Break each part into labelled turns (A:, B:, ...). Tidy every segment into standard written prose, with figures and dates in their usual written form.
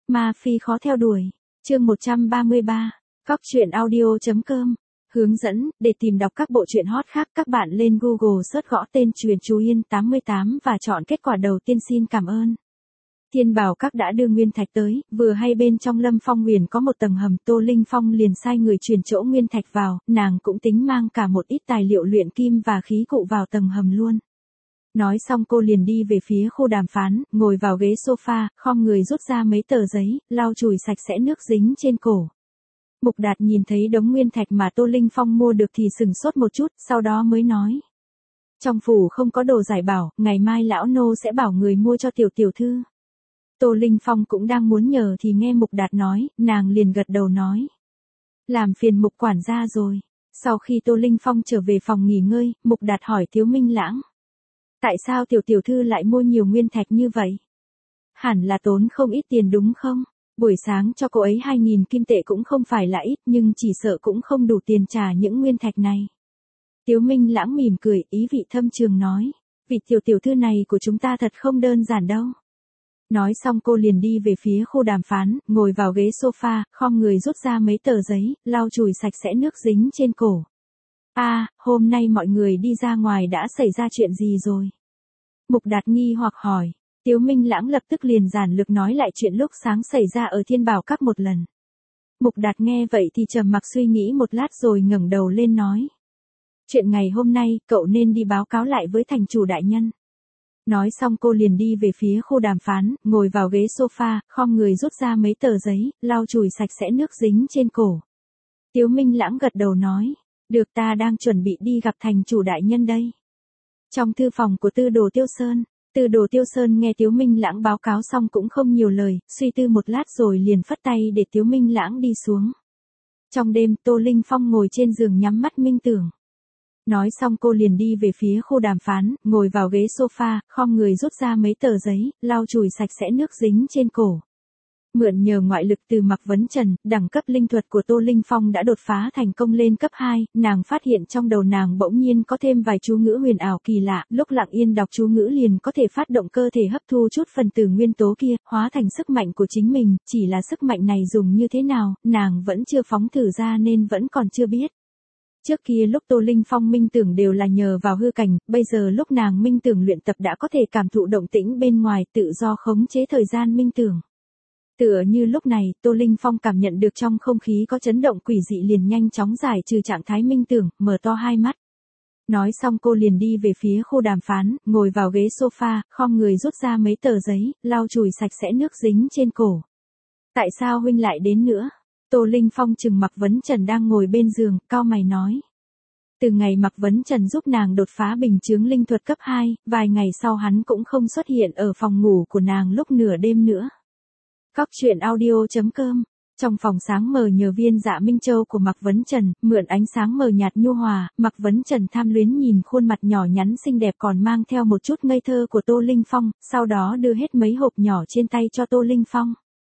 A: Ma Phi khó theo đuổi. Chương 133. Cóc truyện audio.com. Hướng dẫn, để tìm đọc các bộ truyện hot khác, các bạn lên Google search gõ tên Truyện Chú Yên 88 và chọn kết quả đầu tiên. Xin cảm ơn. Thiên Bảo Các đã đưa nguyên thạch tới, vừa hay bên trong Lâm Phong Huyền có một tầng hầm, Tô Linh Phong liền sai người chuyển chỗ nguyên thạch vào, nàng cũng tính mang cả một ít tài liệu luyện kim và khí cụ vào tầng hầm luôn. Nói xong cô liền đi về phía khu đàm phán, ngồi vào ghế sofa, khom người rút ra mấy tờ giấy, lau chùi sạch sẽ nước dính trên cổ. Mục Đạt nhìn thấy đống nguyên thạch mà Tô Linh Phong mua được thì sừng sốt một chút, sau đó mới nói. Trong phủ không có đồ giải bảo, ngày mai lão nô sẽ bảo người mua cho tiểu thư. Tô Linh Phong cũng đang muốn nhờ thì nghe Mục Đạt nói, nàng liền gật đầu nói. Làm phiền Mục quản gia rồi. Sau khi Tô Linh Phong trở về phòng nghỉ ngơi, Mục Đạt hỏi Tiếu Minh Lãng. Tại sao tiểu thư lại mua nhiều nguyên thạch như vậy? Hẳn là tốn không ít tiền đúng không? Buổi sáng cho cô ấy 2.000 kim tệ cũng không phải là ít, nhưng chỉ sợ cũng không đủ tiền trả những nguyên thạch này. Tiếu Minh Lãng mỉm cười, ý vị thâm trường nói. Vị tiểu thư này của chúng ta thật không đơn giản đâu. Nói xong cô liền đi về phía khu đàm phán, ngồi vào ghế sofa, khom người rút ra mấy tờ giấy, lau chùi sạch sẽ nước dính trên cổ. Hôm nay mọi người đi ra ngoài đã xảy ra chuyện gì rồi? Mục Đạt nghi hoặc hỏi. Tiếu Minh Lãng lập tức liền giản lược nói lại chuyện lúc sáng xảy ra ở Thiên Bảo Các một lần. Mục Đạt nghe vậy thì trầm mặc suy nghĩ một lát rồi ngẩng đầu lên nói. Chuyện ngày hôm nay, cậu nên đi báo cáo lại với thành chủ đại nhân. Nói xong cô liền đi về phía khu đàm phán, ngồi vào ghế sofa, khom người rút ra mấy tờ giấy, lau chùi sạch sẽ nước dính trên cổ. Tiếu Minh Lãng gật đầu nói. Được, ta đang chuẩn bị đi gặp thành chủ đại nhân đây. Trong thư phòng của Tư Đồ Tiêu Sơn, Tư Đồ Tiêu Sơn nghe Tiếu Minh Lãng báo cáo xong cũng không nhiều lời, suy tư một lát rồi liền phất tay để Tiếu Minh Lãng đi xuống. Trong đêm, Tô Linh Phong ngồi trên giường nhắm mắt minh tưởng. Nói xong cô liền đi về phía khu đàm phán, ngồi vào ghế sofa, khom người rút ra mấy tờ giấy, lau chùi sạch sẽ nước dính trên cổ. Mượn nhờ ngoại lực từ Mạc Vấn Trần, đẳng cấp linh thuật của Tô Linh Phong đã đột phá thành công lên cấp 2, nàng phát hiện trong đầu nàng bỗng nhiên có thêm vài chú ngữ huyền ảo kỳ lạ, lúc lặng yên đọc chú ngữ liền có thể phát động cơ thể hấp thu chút phần tử nguyên tố kia, hóa thành sức mạnh của chính mình, chỉ là sức mạnh này dùng như thế nào, nàng vẫn chưa phóng thử ra nên vẫn còn chưa biết. Trước kia lúc Tô Linh Phong minh tưởng đều là nhờ vào hư cảnh, bây giờ lúc nàng minh tưởng luyện tập đã có thể cảm thụ động tĩnh bên ngoài, tự do khống chế thời gian minh tưởng. Tựa như lúc này, Tô Linh Phong cảm nhận được trong không khí có chấn động quỷ dị liền nhanh chóng giải trừ trạng thái minh tưởng, mở to hai mắt. Nói xong cô liền đi về phía khu đàm phán, ngồi vào ghế sofa, khom người rút ra mấy tờ giấy, lau chùi sạch sẽ nước dính trên cổ. Tại sao huynh lại đến nữa? Tô Linh Phong chừng Mạc Vấn Trần đang ngồi bên giường, cau mày nói. Từ ngày Mạc Vấn Trần giúp nàng đột phá bình chướng linh thuật cấp 2, vài ngày sau hắn cũng không xuất hiện ở phòng ngủ của nàng lúc nửa đêm nữa. Cóc truyện audio.com. Trong phòng sáng mờ nhờ viên dạ Minh Châu của Mạc Vấn Trần, mượn ánh sáng mờ nhạt nhu hòa, Mạc Vấn Trần tham luyến nhìn khuôn mặt nhỏ nhắn xinh đẹp còn mang theo một chút ngây thơ của Tô Linh Phong, sau đó đưa hết mấy hộp nhỏ trên tay cho Tô Linh Phong.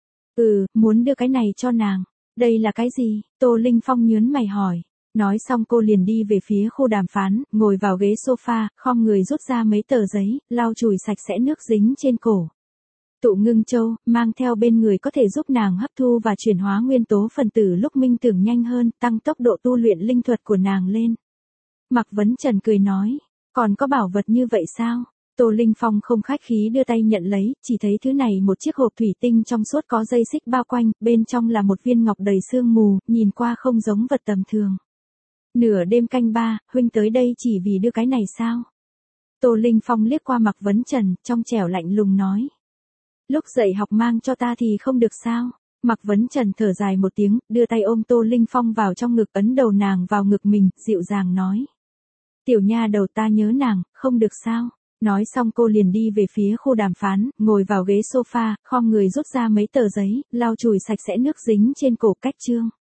A: Muốn đưa cái này cho nàng. Đây là cái gì? Tô Linh Phong nhớn mày hỏi. Nói xong cô liền đi về phía khu đàm phán, ngồi vào ghế sofa, khom người rút ra mấy tờ giấy, lau chùi sạch sẽ nước dính trên cổ. Tụ ngưng châu, mang theo bên người có thể giúp nàng hấp thu và chuyển hóa nguyên tố phần tử lúc minh tưởng nhanh hơn, tăng tốc độ tu luyện linh thuật của nàng lên. Mạc Vấn Trần cười nói, còn có bảo vật như vậy sao? Tô Linh Phong không khách khí đưa tay nhận lấy, chỉ thấy thứ này một chiếc hộp thủy tinh trong suốt có dây xích bao quanh, bên trong là một viên ngọc đầy sương mù, nhìn qua không giống vật tầm thường. Nửa đêm canh 3, huynh tới đây chỉ vì đưa cái này sao? Tô Linh Phong liếc qua Mạc Vấn Trần, trong trẻo lạnh lùng nói. Lúc dậy học mang cho ta thì không được sao? Mạc Vấn Trần thở dài một tiếng, đưa tay ôm Tô Linh Phong vào trong ngực, ấn đầu nàng vào ngực mình, dịu dàng nói. Tiểu nha đầu, ta nhớ nàng, không được sao? Nói xong cô liền đi về phía khu đàm phán, ngồi vào ghế sofa, khom người rút ra mấy tờ giấy, lau chùi sạch sẽ nước dính trên cổ, cách chương.